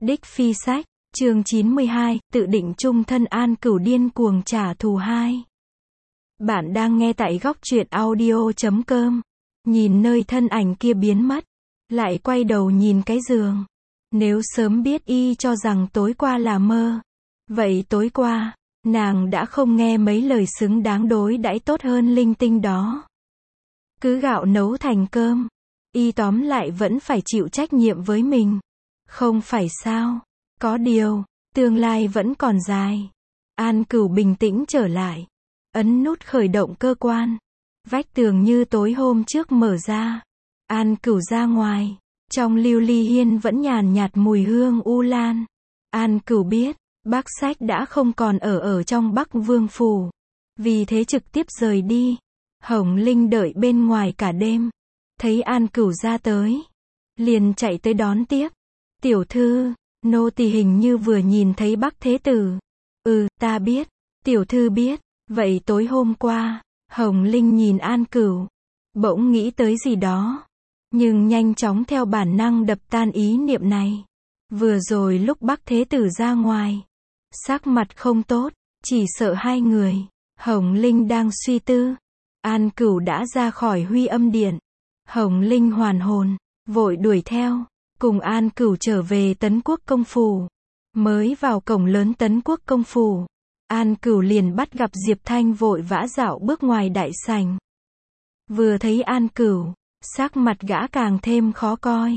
Đích Phi Sách, chương 92, tự định chung thân An Cửu điên cuồng trả thù 2. Bạn đang nghe tại góc truyện audio.com. Nhìn nơi thân ảnh kia biến mất, lại quay đầu nhìn cái giường. Nếu sớm biết y cho rằng tối qua là mơ, vậy tối qua, nàng đã không nghe mấy lời xứng đáng đối đãi tốt hơn linh tinh đó. Cứ gạo nấu thành cơm, y tóm lại vẫn phải chịu trách nhiệm với mình. Không phải sao? Có điều, tương lai vẫn còn dài. An Cửu bình tĩnh trở lại, ấn nút khởi động cơ quan. Vách tường như tối hôm trước mở ra. An Cửu ra ngoài, trong lưu ly hiên vẫn nhàn nhạt mùi hương u lan. An Cửu biết, Bác Sách đã không còn ở trong Bắc Vương phủ, vì thế trực tiếp rời đi. Hồng Linh đợi bên ngoài cả đêm, thấy An Cửu ra tới, liền chạy tới đón tiếp. Tiểu thư, nô tỳ hình như vừa nhìn thấy Bắc Thế Tử. Ta biết, tiểu thư biết. Vậy tối hôm qua, Hồng Linh nhìn An Cửu, bỗng nghĩ tới gì đó, nhưng nhanh chóng theo bản năng đập tan ý niệm này. Vừa rồi lúc Bắc Thế Tử ra ngoài, sắc mặt không tốt, chỉ sợ hai người. Hồng Linh đang suy tư, An Cửu đã ra khỏi Huy Âm Điện. Hồng Linh hoàn hồn, vội đuổi theo, cùng An Cửu trở về Tấn Quốc công phủ. Mới vào cổng lớn Tấn Quốc công phủ, An Cửu liền bắt gặp Diệp Thanh vội vã dạo bước ngoài đại sảnh. Vừa thấy An Cửu, sắc mặt gã càng thêm khó coi.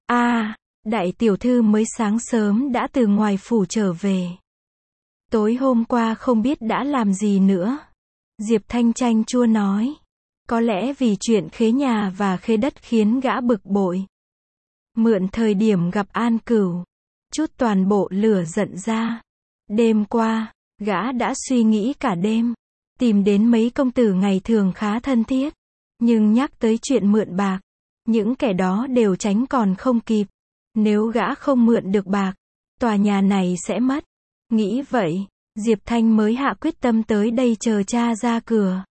Đại tiểu thư mới sáng sớm đã từ ngoài phủ trở về. Tối hôm qua không biết đã làm gì nữa. Diệp Thanh chanh chua nói. Có lẽ vì chuyện khế nhà và khế đất khiến gã bực bội. Mượn thời điểm gặp An Cửu, chút toàn bộ lửa giận ra. Đêm qua, gã đã suy nghĩ cả đêm, tìm đến mấy công tử ngày thường khá thân thiết, nhưng nhắc tới chuyện mượn bạc, những kẻ đó đều tránh còn không kịp. Nếu gã không mượn được bạc, tòa nhà này sẽ mất. Nghĩ vậy, Diệp Thanh mới hạ quyết tâm tới đây chờ cha ra cửa.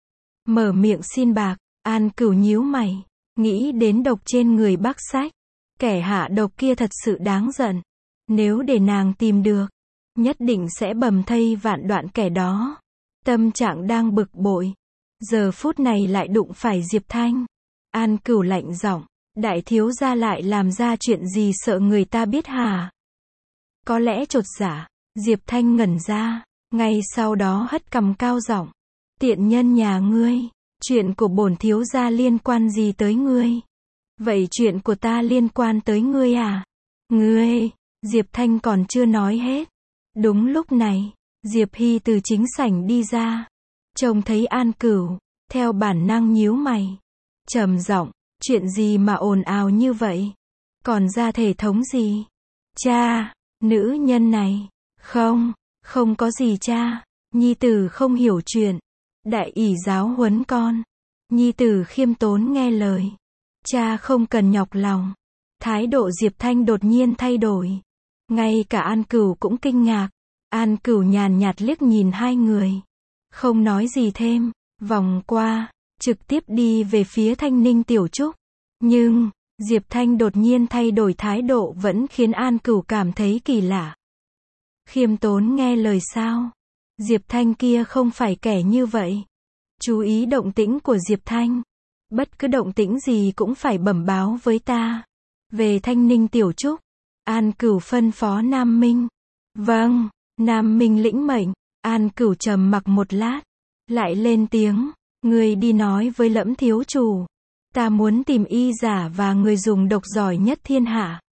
Mở miệng xin bạc, An Cửu nhíu mày, nghĩ đến độc trên người Bác Sách. Kẻ hạ độc kia thật sự đáng giận. Nếu để nàng tìm được, nhất định sẽ bầm thây vạn đoạn kẻ đó. Tâm trạng đang bực bội, giờ phút này lại đụng phải Diệp Thanh. An Cửu lạnh giọng, đại thiếu gia lại làm ra chuyện gì sợ người ta biết hả? Có lẽ chột dạ, Diệp Thanh ngẩn ra, ngay sau đó hất cằm cao giọng, tiện nhân nhà ngươi, chuyện của bổn thiếu gia liên quan gì tới ngươi? Vậy chuyện của ta liên quan tới ngươi à? Ngươi, Diệp Thanh còn chưa nói hết. Đúng lúc này, Diệp Hy từ chính sảnh đi ra, trông thấy An Cửu, theo bản năng nhíu mày, trầm giọng, chuyện gì mà ồn ào như vậy? Còn ra thể thống gì? Cha, nữ nhân này, không có gì cha, nhi tử không hiểu chuyện, đại ỷ giáo huấn con, nhi tử khiêm tốn nghe lời, cha không cần nhọc lòng. Thái độ Diệp Thanh đột nhiên thay đổi, ngay cả An Cửu cũng kinh ngạc. An Cửu nhàn nhạt liếc nhìn hai người, không nói gì thêm, vòng qua, trực tiếp đi về phía Thanh Ninh Tiểu Trúc. Nhưng, Diệp Thanh đột nhiên thay đổi thái độ vẫn khiến An Cửu cảm thấy kỳ lạ. Khiêm tốn nghe lời sao? Diệp Thanh kia không phải kẻ như vậy. Chú ý động tĩnh của Diệp Thanh. Bất cứ động tĩnh gì cũng phải bẩm báo với ta. Về Thanh Ninh Tiểu Trúc, An Cửu phân phó Nam Minh. Vâng. Nam Minh lĩnh mệnh. An Cửu trầm mặc một lát, lại lên tiếng, ngươi đi nói với Lẫm thiếu chủ, ta muốn tìm y giả và người dùng độc giỏi nhất thiên hạ.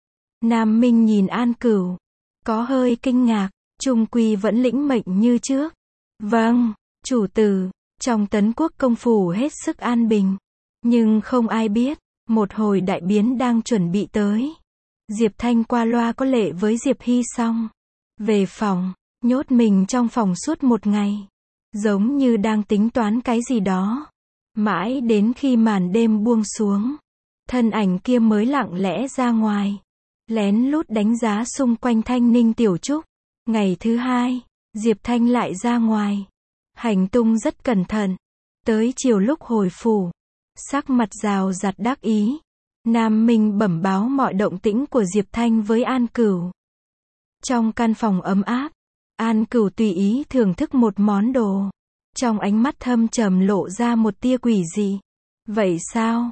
Nam Minh nhìn An Cửu, có hơi kinh ngạc, chung quy vẫn lĩnh mệnh như trước. Vâng, chủ tử. Trong Tấn Quốc công phủ hết sức an bình, nhưng không ai biết, một hồi đại biến đang chuẩn bị tới. Diệp Thanh qua loa có lệ với Diệp Hy xong, về phòng, nhốt mình trong phòng suốt một ngày, giống như đang tính toán cái gì đó. Mãi đến khi màn đêm buông xuống, thân ảnh kia mới lặng lẽ ra ngoài, lén lút đánh giá xung quanh Thanh Ninh Tiểu Trúc. Ngày thứ hai, Diệp Thanh lại ra ngoài, hành tung rất cẩn thận. Tới chiều lúc hồi phủ, sắc mặt rào rạt đắc ý, Nam Minh bẩm báo mọi động tĩnh của Diệp Thanh với An Cửu. Trong căn phòng ấm áp, An Cửu tùy ý thưởng thức một món đồ. Trong ánh mắt thâm trầm lộ ra một tia quỷ dị. Vậy sao?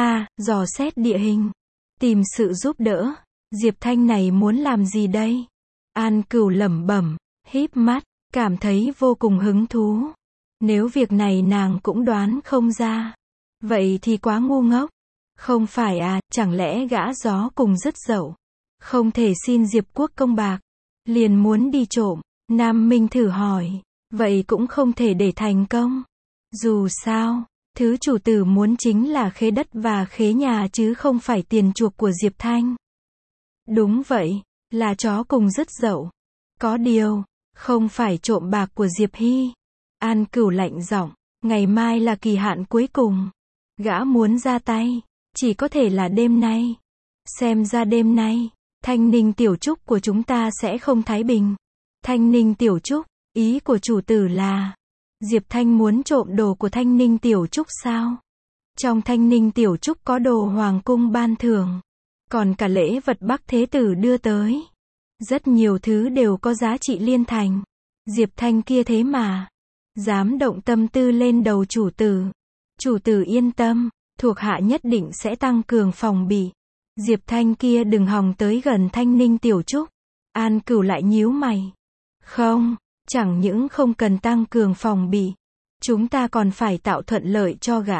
Dò xét địa hình. Tìm sự giúp đỡ. Diệp Thanh này muốn làm gì đây? An Cửu lẩm bẩm, híp mắt, cảm thấy vô cùng hứng thú. Nếu việc này nàng cũng đoán không ra, vậy thì quá ngu ngốc. Không phải chẳng lẽ gã gió cùng dứt dậu, không thể xin Diệp Quốc công bạc, liền muốn đi trộm. Nam Minh thử hỏi, vậy cũng không thể để thành công. Dù sao, thứ chủ tử muốn chính là khế đất và khế nhà chứ không phải tiền chuộc của Diệp Thanh. Đúng vậy, là chó cùng dứt dậu. Có điều, không phải trộm bạc của Diệp Hy. An Cửu lạnh giọng, ngày mai là kỳ hạn cuối cùng. Gã muốn ra tay, chỉ có thể là đêm nay. Xem ra đêm nay, Thanh Ninh Tiểu Trúc của chúng ta sẽ không thái bình. Thanh Ninh Tiểu Trúc, ý của chủ tử là, Diệp Thanh muốn trộm đồ của Thanh Ninh Tiểu Trúc sao? Trong Thanh Ninh Tiểu Trúc có đồ hoàng cung ban thưởng, còn cả lễ vật Bắc Thế Tử đưa tới. Rất nhiều thứ đều có giá trị liên thành. Diệp Thanh kia thế mà dám động tâm tư lên đầu chủ tử. Chủ tử yên tâm, thuộc hạ nhất định sẽ tăng cường phòng bị. Diệp Thanh kia đừng hòng tới gần Thanh Ninh Tiểu Trúc. An Cửu lại nhíu mày. Không, chẳng những không cần tăng cường phòng bị, chúng ta còn phải tạo thuận lợi cho gã.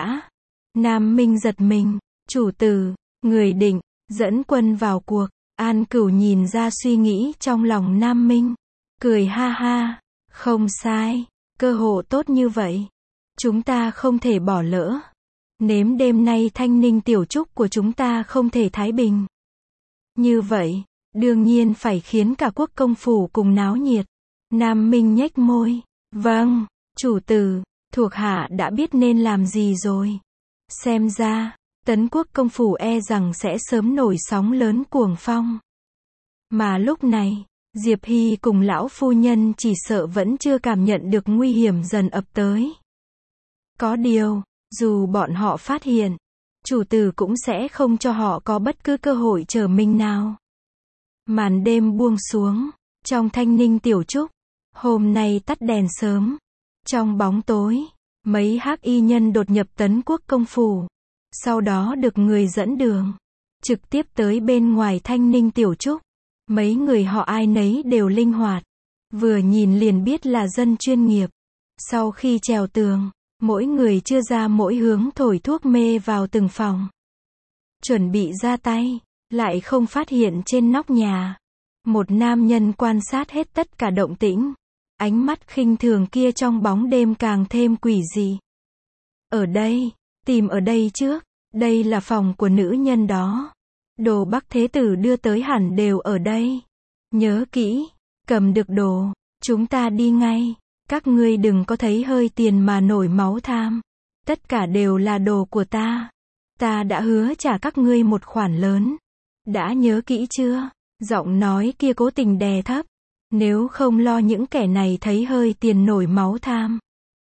Nam Minh giật mình, chủ tử, người định dẫn quân vào cuộc. An Cửu nhìn ra suy nghĩ trong lòng Nam Minh, cười ha ha, không sai, cơ hội tốt như vậy, chúng ta không thể bỏ lỡ. Nếm đêm nay Thanh Ninh Tiểu Trúc của chúng ta không thể thái bình. Như vậy, đương nhiên phải khiến cả quốc công phủ cùng náo nhiệt. Nam Minh nhếch môi, vâng, chủ tử, thuộc hạ đã biết nên làm gì rồi. Xem ra, Tấn Quốc công phủ e rằng sẽ sớm nổi sóng lớn cuồng phong. Mà lúc này, Diệp Hy cùng lão phu nhân chỉ sợ vẫn chưa cảm nhận được nguy hiểm dần ập tới. Có điều, dù bọn họ phát hiện, chủ tử cũng sẽ không cho họ có bất cứ cơ hội trở mình nào. Màn đêm buông xuống, trong Thanh Ninh Tiểu Trúc, hôm nay tắt đèn sớm. Trong bóng tối, mấy hắc y nhân đột nhập Tấn Quốc công phủ. Sau đó được người dẫn đường, trực tiếp tới bên ngoài Thanh Ninh Tiểu Trúc. Mấy người họ ai nấy đều linh hoạt, vừa nhìn liền biết là dân chuyên nghiệp. Sau khi trèo tường, mỗi người chia ra mỗi hướng thổi thuốc mê vào từng phòng. Chuẩn bị ra tay, lại không phát hiện trên nóc nhà. Một nam nhân quan sát hết tất cả động tĩnh. Ánh mắt khinh thường kia trong bóng đêm càng thêm quỷ dị. Ở đây, tìm ở đây trước, đây là phòng của nữ nhân đó. Đồ Bắc Thế Tử đưa tới hẳn đều ở đây. Nhớ kỹ, cầm được đồ, chúng ta đi ngay. Các ngươi đừng có thấy hơi tiền mà nổi máu tham. Tất cả đều là đồ của ta. Ta đã hứa trả các ngươi một khoản lớn. Đã nhớ kỹ chưa? Giọng nói kia cố tình đè thấp. Nếu không lo những kẻ này thấy hơi tiền nổi máu tham,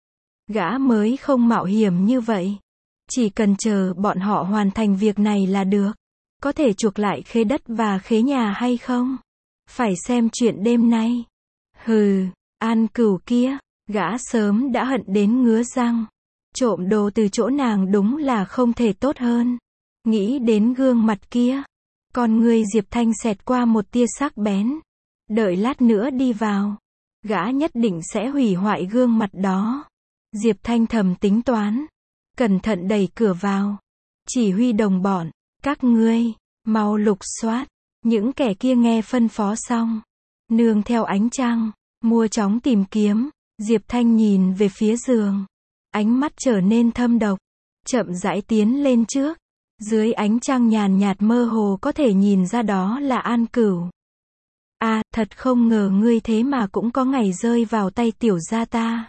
gã mới không mạo hiểm như vậy. Chỉ cần chờ bọn họ hoàn thành việc này là được. Có thể chuộc lại khế đất và khế nhà hay không? Phải xem chuyện đêm nay. Hừ, An Cửu kia, gã sớm đã hận đến ngứa răng. Trộm đồ từ chỗ nàng đúng là không thể tốt hơn. Nghĩ đến gương mặt kia, con người Diệp Thanh xẹt qua một tia sắc bén. Đợi lát nữa đi vào, gã nhất định sẽ hủy hoại gương mặt đó. Diệp Thanh thầm tính toán, cẩn thận đẩy cửa vào, chỉ huy đồng bọn, các ngươi, mau lục soát. Những kẻ kia nghe phân phó xong, nương theo ánh trăng, mua chóng tìm kiếm. Diệp Thanh nhìn về phía giường, ánh mắt trở nên thâm độc, chậm rãi tiến lên trước. Dưới ánh trăng nhàn nhạt mơ hồ có thể nhìn ra đó là An Cửu. Thật không ngờ ngươi thế mà cũng có ngày rơi vào tay tiểu gia ta.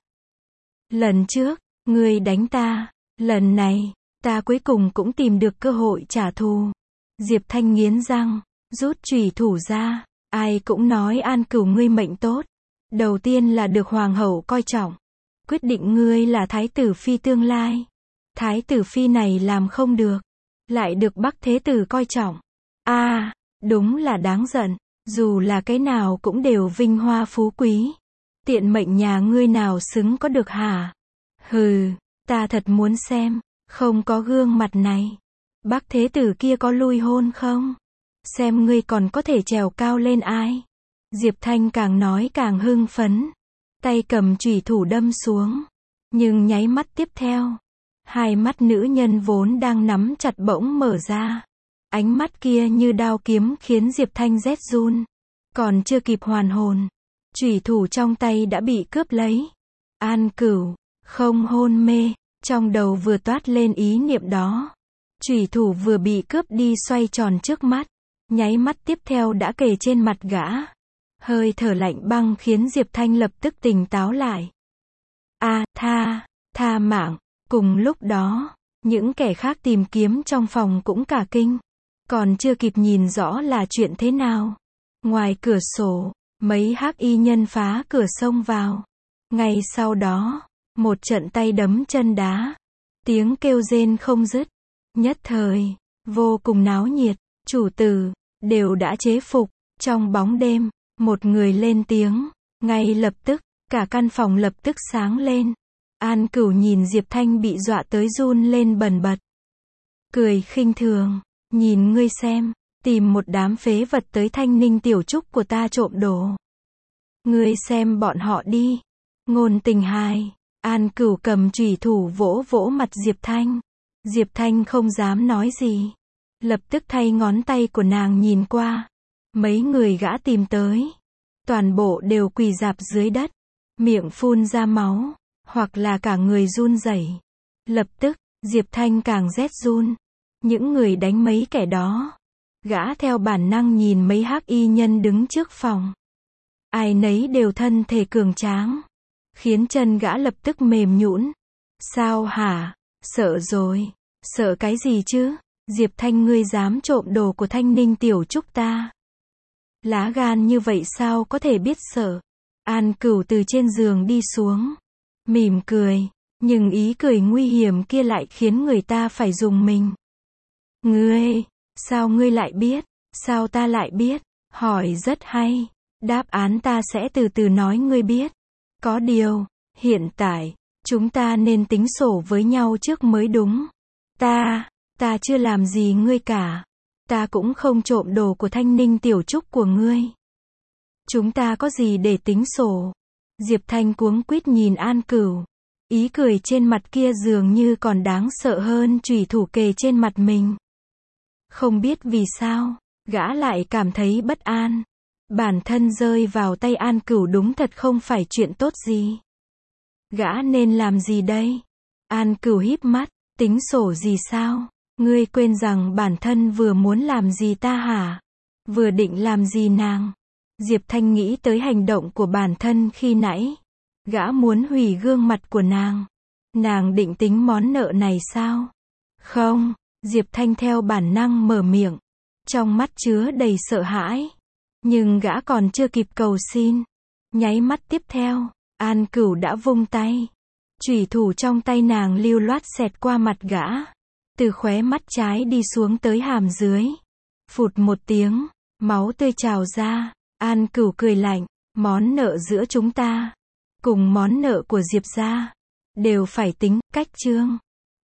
Lần trước, ngươi đánh ta, lần này, ta cuối cùng cũng tìm được cơ hội trả thù. Diệp Thanh nghiến răng, rút chùy thủ ra. Ai cũng nói An Cửu ngươi mệnh tốt. Đầu tiên là được hoàng hậu coi trọng. Quyết định ngươi là thái tử phi tương lai. Thái tử phi này làm không được, lại được Bắc Thế Tử coi trọng. Đúng là đáng giận, dù là cái nào cũng đều vinh hoa phú quý. Tiện mệnh nhà ngươi nào xứng có được hả? Hừ, ta thật muốn xem, không có gương mặt này. Bắc Thế Tử kia có lui hôn không? Xem ngươi còn có thể trèo cao lên ai? Diệp Thanh càng nói càng hưng phấn. Tay cầm chủy thủ đâm xuống. Nhưng nháy mắt tiếp theo, hai mắt nữ nhân vốn đang nắm chặt bỗng mở ra. Ánh mắt kia như đao kiếm khiến Diệp Thanh rét run. Còn chưa kịp hoàn hồn, chủy thủ trong tay đã bị cướp lấy. An Cửu, không hôn mê, trong đầu vừa toát lên ý niệm đó. Chủy thủ vừa bị cướp đi xoay tròn trước mắt, nháy mắt tiếp theo đã kề trên mặt gã. Hơi thở lạnh băng khiến Diệp Thanh lập tức tỉnh táo lại. Tha mạng. Cùng lúc đó, những kẻ khác tìm kiếm trong phòng cũng cả kinh. Còn chưa kịp nhìn rõ là chuyện thế nào. Ngoài cửa sổ, mấy hắc y nhân phá cửa xông vào. Ngay sau đó, một trận tay đấm chân đá. Tiếng kêu rên không dứt. Nhất thời, vô cùng náo nhiệt. Chủ tử, đều đã chế phục. Trong bóng đêm, một người lên tiếng. Ngay lập tức, cả căn phòng lập tức sáng lên. An Cửu nhìn Diệp Thanh bị dọa tới run lên bần bật. Cười khinh thường, nhìn ngươi xem, tìm một đám phế vật tới Thanh Ninh tiểu trúc của ta trộm đồ. Ngươi xem bọn họ đi. Ngôn Tình hài. An Cửu cầm chủy thủ vỗ vỗ mặt Diệp Thanh. Diệp Thanh không dám nói gì. Lập tức thay ngón tay của nàng nhìn qua. Mấy người gã tìm tới. Toàn bộ đều quỳ rạp dưới đất. Miệng phun ra máu. Hoặc là cả người run rẩy. Lập tức, Diệp Thanh càng rét run. Những người đánh mấy kẻ đó. Gã theo bản năng nhìn mấy hắc y nhân đứng trước phòng. Ai nấy đều thân thể cường tráng. Khiến chân gã lập tức mềm nhũn. Sao hả? Sợ rồi. Sợ cái gì chứ? Diệp Thanh ngươi dám trộm đồ của Thanh Ninh tiểu trúc ta. Lá gan như vậy sao có thể biết sợ? An Cửu từ trên giường đi xuống. Mỉm cười. Nhưng ý cười nguy hiểm kia lại khiến người ta phải rùng mình. Ngươi, sao ngươi lại biết? Sao ta lại biết? Hỏi rất hay. Đáp án ta sẽ từ từ nói ngươi biết. Có điều, hiện tại, chúng ta nên tính sổ với nhau trước mới đúng. Ta chưa làm gì ngươi cả. Ta cũng không trộm đồ của Thanh Ninh tiểu trúc của ngươi. Chúng ta có gì để tính sổ? Diệp Thanh cuống quýt nhìn An Cửu. Ý cười trên mặt kia dường như còn đáng sợ hơn chủy thủ kề trên mặt mình. Không biết vì sao, gã lại cảm thấy bất an. Bản thân rơi vào tay An Cửu đúng thật không phải chuyện tốt gì. Gã nên làm gì đây? An Cửu híp mắt, tính sổ gì sao? Ngươi quên rằng bản thân vừa muốn làm gì ta hả? Vừa định làm gì nàng? Diệp Thanh nghĩ tới hành động của bản thân khi nãy. Gã muốn hủy gương mặt của nàng. Nàng định tính món nợ này sao? Không, Diệp Thanh theo bản năng mở miệng. Trong mắt chứa đầy sợ hãi. Nhưng gã còn chưa kịp cầu xin. Nháy mắt tiếp theo, An Cửu đã vung tay. Chủy thủ trong tay nàng lưu loát xẹt qua mặt gã. Từ khóe mắt trái đi xuống tới hàm dưới. Phụt một tiếng, máu tươi trào ra. An Cửu cười lạnh, món nợ giữa chúng ta, cùng món nợ của Diệp gia, đều phải tính, cách chương.